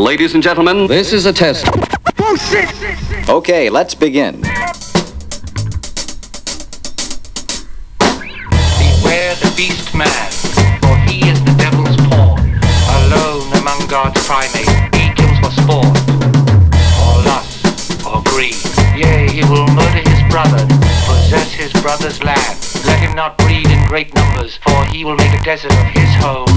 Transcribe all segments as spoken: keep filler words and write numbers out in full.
Ladies and gentlemen, this is a test. Oh, shit! Okay, let's begin. Beware the beast man, for he is the devil's pawn. Alone among God's primates, he kills for sport, or lust, or greed. Yea, he will murder his brother, possess his brother's land. Let him not breed in great numbers, for he will make a desert of his home.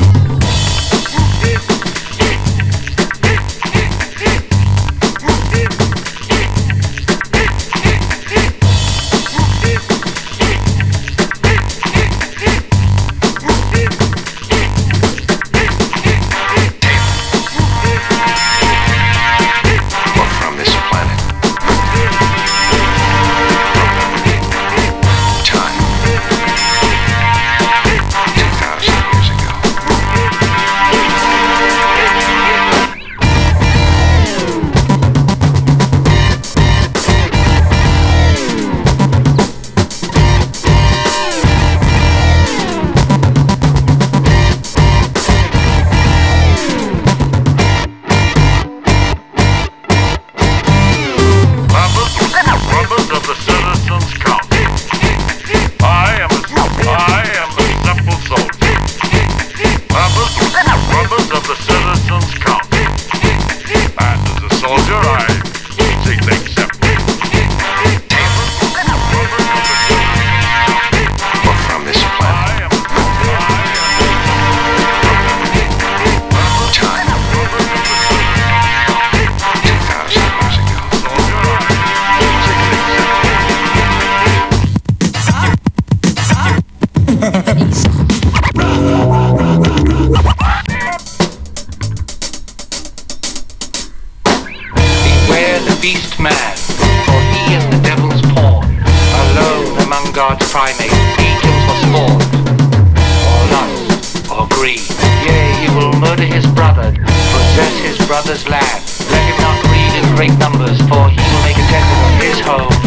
Beast man, for he is the devil's pawn. Alone among God's primates, he kills for sport, or lust, or greed. Yea, he will murder his brother, possess his brother's land. Let him not breed in great numbers, for he will make a desert of his home.